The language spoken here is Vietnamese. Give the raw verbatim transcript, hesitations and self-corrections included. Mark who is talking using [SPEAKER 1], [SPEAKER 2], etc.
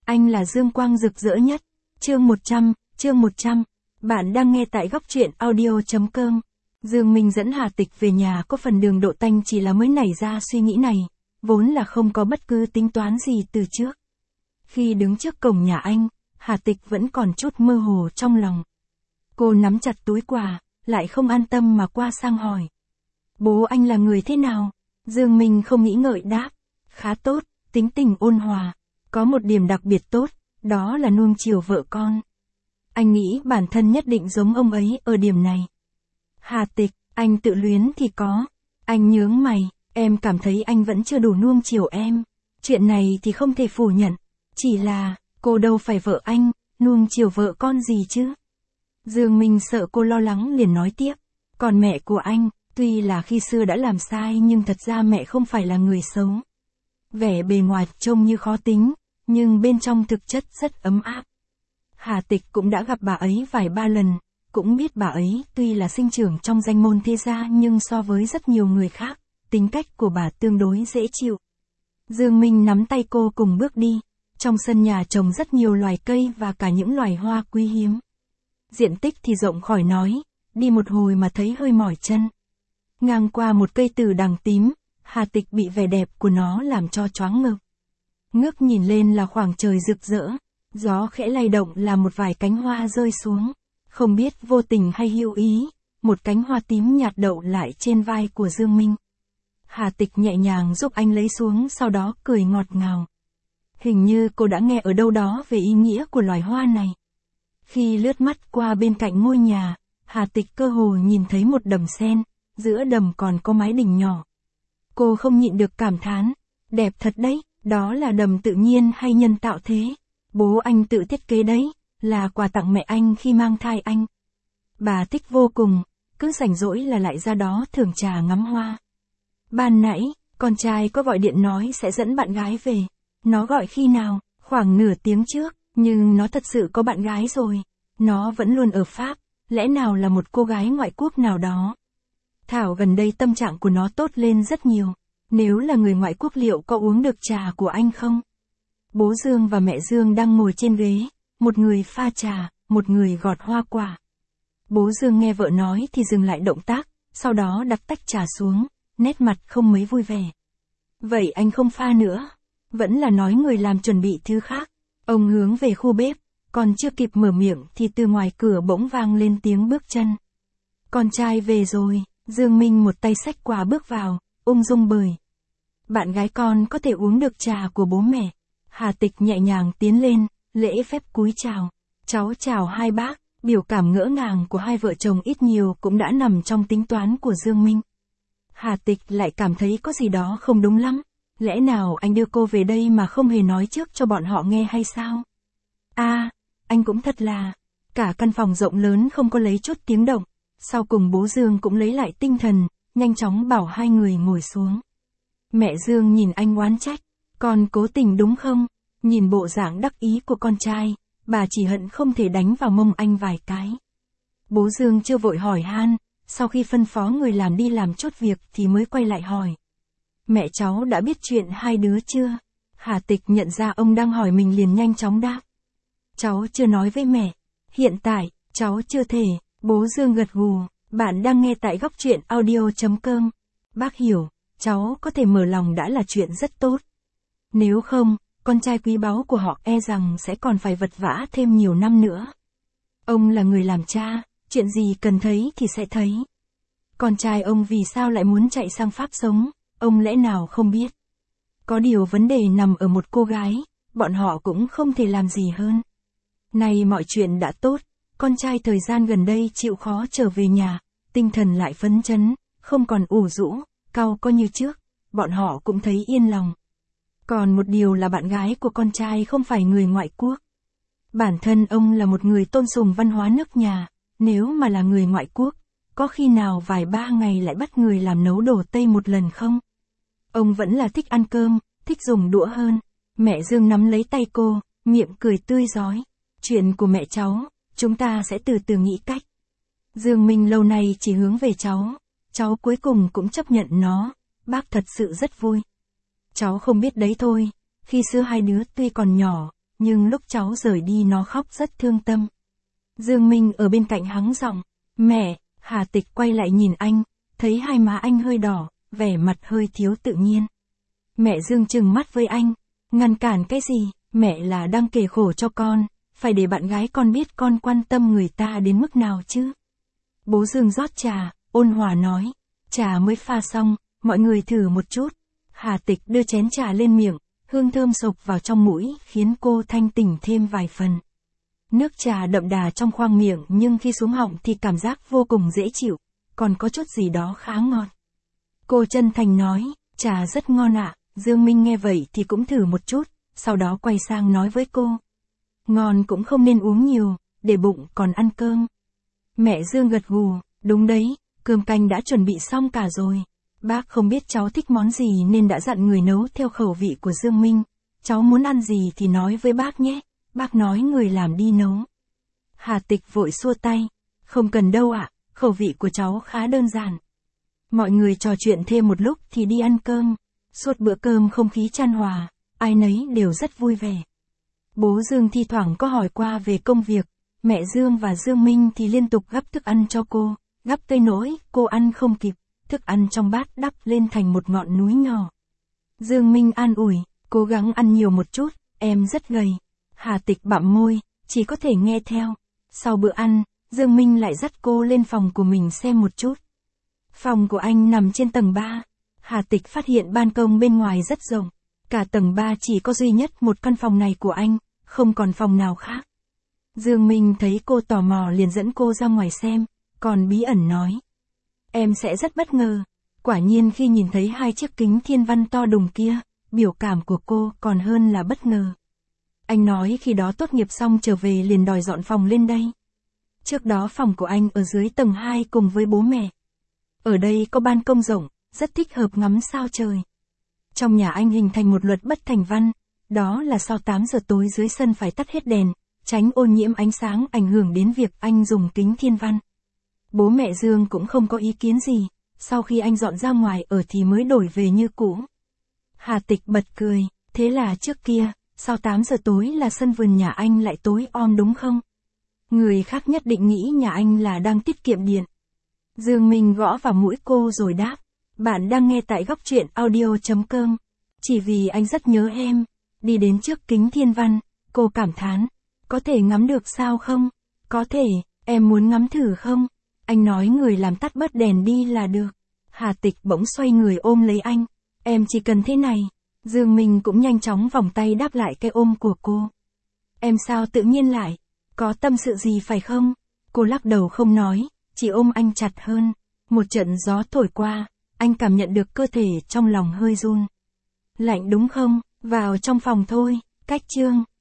[SPEAKER 1] Anh là dương quang rực rỡ nhất. Chương một trăm, chương một trăm. Bạn đang nghe tại góc truyện audio.com. Dương Minh dẫn Hà Tịch về nhà có phần đường Độ Tanh chỉ là mới nảy ra suy nghĩ này, vốn là không có bất cứ tính toán gì từ trước. Khi đứng trước cổng nhà anh, Hà Tịch vẫn còn chút mơ hồ trong lòng. Cô nắm chặt túi quà, lại không an tâm mà qua sang hỏi. Bố anh là người thế nào? Dương Minh không nghĩ ngợi đáp. Khá tốt, tính tình ôn hòa. Có một điểm đặc biệt tốt, đó là nuông chiều vợ con. Anh nghĩ bản thân nhất định giống ông ấy ở điểm này. Hà Tịch, anh tự luyến thì có. Anh nhướng mày, em cảm thấy anh vẫn chưa đủ nuông chiều em. Chuyện này thì không thể phủ nhận. Chỉ là, cô đâu phải vợ anh, nuông chiều vợ con gì chứ? Dương Minh sợ cô lo lắng liền nói tiếp. Còn mẹ của anh, tuy là khi xưa đã làm sai nhưng thật ra mẹ không phải là người xấu. Vẻ bề ngoài trông như khó tính, nhưng bên trong thực chất rất ấm áp. Hà Tịch cũng đã gặp bà ấy vài ba lần, cũng biết bà ấy tuy là sinh trưởng trong danh môn thế gia nhưng so với rất nhiều người khác, tính cách của bà tương đối dễ chịu. Dương Minh nắm tay cô cùng bước đi, trong sân nhà trồng rất nhiều loài cây và cả những loài hoa quý hiếm. Diện tích thì rộng khỏi nói, đi một hồi mà thấy hơi mỏi chân. Ngang qua một cây từ đằng tím, Hà Tịch bị vẻ đẹp của nó làm cho choáng ngợp. Ngước nhìn lên là khoảng trời rực rỡ, gió khẽ lay động là một vài cánh hoa rơi xuống, không biết vô tình hay hữu ý, một cánh hoa tím nhạt đậu lại trên vai của Dương Minh. Hà Tịch nhẹ nhàng giúp anh lấy xuống sau đó cười ngọt ngào. Hình như cô đã nghe ở đâu đó về ý nghĩa của loài hoa này. Khi lướt mắt qua bên cạnh ngôi nhà, Hà Tịch cơ hồ nhìn thấy một đầm sen, giữa đầm còn có mái đình nhỏ. Cô không nhịn được cảm thán, đẹp thật đấy, đó là đầm tự nhiên hay nhân tạo thế? Bố anh tự thiết kế đấy, là quà tặng mẹ anh khi mang thai anh. Bà thích vô cùng, cứ rảnh rỗi là lại ra đó thưởng trà ngắm hoa. Ban nãy, con trai có gọi điện nói sẽ dẫn bạn gái về. Nó gọi khi nào? Khoảng nửa tiếng trước, nhưng nó thật sự có bạn gái rồi. Nó vẫn luôn ở Pháp, lẽ nào là một cô gái ngoại quốc nào đó. Thảo gần đây tâm trạng của nó tốt lên rất nhiều. Nếu là người ngoại quốc liệu có uống được trà của anh không? Bố Dương và mẹ Dương đang ngồi trên ghế, một người pha trà, một người gọt hoa quả. Bố Dương nghe vợ nói thì dừng lại động tác, sau đó đặt tách trà xuống, nét mặt không mấy vui vẻ. Vậy anh không pha nữa? Vẫn là nói người làm chuẩn bị thứ khác. Ông hướng về khu bếp, còn chưa kịp mở miệng thì từ ngoài cửa bỗng vang lên tiếng bước chân. Con trai về rồi, Dương Minh một tay xách quà bước vào, ung dung bời. Bạn gái con có thể uống được trà của bố mẹ. Hà Tịch nhẹ nhàng tiến lên, lễ phép cúi chào. Cháu chào hai bác, biểu cảm ngỡ ngàng của hai vợ chồng ít nhiều cũng đã nằm trong tính toán của Dương Minh. Hà Tịch lại cảm thấy có gì đó không đúng lắm. Lẽ nào anh đưa cô về đây mà không hề nói trước cho bọn họ nghe hay sao? À, anh cũng thật là... Cả căn phòng rộng lớn không có lấy chút tiếng động. Sau cùng bố Dương cũng lấy lại tinh thần, nhanh chóng bảo hai người ngồi xuống. Mẹ Dương nhìn anh oán trách. Con cố tình đúng không? Nhìn bộ dạng đắc ý của con trai, bà chỉ hận không thể đánh vào mông anh vài cái. Bố Dương chưa vội hỏi han, sau khi phân phó người làm đi làm chút việc thì mới quay lại hỏi. Mẹ cháu đã biết chuyện hai đứa chưa? Hà Tịch nhận ra ông đang hỏi mình liền nhanh chóng đáp. Cháu chưa nói với mẹ. Hiện tại, cháu chưa thể. Bố Dương gật gù. Bạn đang nghe tại góc truyện audio.com. Bác hiểu, cháu có thể mở lòng đã là chuyện rất tốt. Nếu không, con trai quý báu của họ e rằng sẽ còn phải vật vã thêm nhiều năm nữa. Ông là người làm cha, chuyện gì cần thấy thì sẽ thấy. Con trai ông vì sao lại muốn chạy sang Pháp sống, ông lẽ nào không biết. Có điều vấn đề nằm ở một cô gái, bọn họ cũng không thể làm gì hơn. Này mọi chuyện đã tốt, con trai thời gian gần đây chịu khó trở về nhà, tinh thần lại phấn chấn, không còn ủ rũ, cau có như trước, bọn họ cũng thấy yên lòng. Còn một điều là bạn gái của con trai không phải người ngoại quốc. Bản thân ông là một người tôn sùng văn hóa nước nhà, nếu mà là người ngoại quốc, có khi nào vài ba ngày lại bắt người làm nấu đồ Tây một lần không? Ông vẫn là thích ăn cơm, thích dùng đũa hơn. Mẹ Dương nắm lấy tay cô, miệng cười tươi rói. Chuyện của mẹ cháu, chúng ta sẽ từ từ nghĩ cách. Dương Minh lâu nay chỉ hướng về cháu, cháu cuối cùng cũng chấp nhận nó, bác thật sự rất vui. Cháu không biết đấy thôi, khi xưa hai đứa tuy còn nhỏ, nhưng lúc cháu rời đi nó khóc rất thương tâm. Dương Minh ở bên cạnh hắng giọng, mẹ. Hà Tịch quay lại nhìn anh, thấy hai má anh hơi đỏ, vẻ mặt hơi thiếu tự nhiên. Mẹ Dương trừng mắt với anh, ngăn cản cái gì, mẹ là đang kể khổ cho con, phải để bạn gái con biết con quan tâm người ta đến mức nào chứ. Bố Dương rót trà, ôn hòa nói, trà mới pha xong, mọi người thử một chút. Hà Tịch đưa chén trà lên miệng, hương thơm sộc vào trong mũi, khiến cô thanh tỉnh thêm vài phần. Nước trà đậm đà trong khoang miệng nhưng khi xuống họng thì cảm giác vô cùng dễ chịu, còn có chút gì đó khá ngon. Cô chân thành nói, trà rất ngon ạ. Dương Minh nghe vậy thì cũng thử một chút, sau đó quay sang nói với cô. Ngon cũng không nên uống nhiều, để bụng còn ăn cơm. Mẹ Dương gật gù, đúng đấy, cơm canh đã chuẩn bị xong cả rồi. Bác không biết cháu thích món gì nên đã dặn người nấu theo khẩu vị của Dương Minh. Cháu muốn ăn gì thì nói với bác nhé, bác nói người làm đi nấu. Hà Tịch vội xua tay, không cần đâu ạ, khẩu vị của cháu khá đơn giản. Mọi người trò chuyện thêm một lúc thì đi ăn cơm. Suốt bữa cơm không khí chan hòa, ai nấy đều rất vui vẻ. Bố Dương thi thoảng có hỏi qua về công việc, mẹ Dương và Dương Minh thì liên tục gắp thức ăn cho cô, gắp tới nỗi cô ăn không kịp, thức ăn trong bát đắp lên thành một ngọn núi nhỏ. Dương Minh an ủi, cố gắng ăn nhiều một chút, em rất gầy. Hà Tịch bặm môi, chỉ có thể nghe theo. Sau bữa ăn, Dương Minh lại dắt cô lên phòng của mình xem một chút. Phòng của anh nằm trên tầng ba. Hà Tịch phát hiện ban công bên ngoài rất rộng. Cả tầng ba chỉ có duy nhất một căn phòng này của anh, không còn phòng nào khác. Dương Minh thấy cô tò mò liền dẫn cô ra ngoài xem, còn bí ẩn nói. Em sẽ rất bất ngờ. Quả nhiên khi nhìn thấy hai chiếc kính thiên văn to đùng kia, biểu cảm của cô còn hơn là bất ngờ. Anh nói khi đó tốt nghiệp xong trở về liền đòi dọn phòng lên đây. Trước đó phòng của anh ở dưới tầng hai cùng với bố mẹ. Ở đây có ban công rộng, rất thích hợp ngắm sao trời. Trong nhà anh hình thành một luật bất thành văn, đó là sau tám giờ tối dưới sân phải tắt hết đèn, tránh ô nhiễm ánh sáng ảnh hưởng đến việc anh dùng kính thiên văn. Bố mẹ Dương cũng không có ý kiến gì, sau khi anh dọn ra ngoài ở thì mới đổi về như cũ. Hà Tịch bật cười, thế là trước kia, sau tám giờ tối là sân vườn nhà anh lại tối om đúng không? Người khác nhất định nghĩ nhà anh là đang tiết kiệm điện. Dương Minh gõ vào mũi cô rồi đáp, bạn đang nghe tại góc truyện audio chấm com. Chỉ vì anh rất nhớ em. Đi đến trước kính thiên văn, cô cảm thán, có thể ngắm được sao không? Có thể, em muốn ngắm thử không? Anh nói người làm tắt bớt đèn đi là được. Hà Tịch bỗng xoay người ôm lấy anh, em chỉ cần thế này. Dương Minh cũng nhanh chóng vòng tay đáp lại cái ôm của cô. Em sao tự nhiên lại? Có tâm sự gì phải không? Cô lắc đầu không nói, chỉ ôm anh chặt hơn. Một trận gió thổi qua, anh cảm nhận được cơ thể trong lòng hơi run. Lạnh đúng không? Vào trong phòng thôi. Cách chương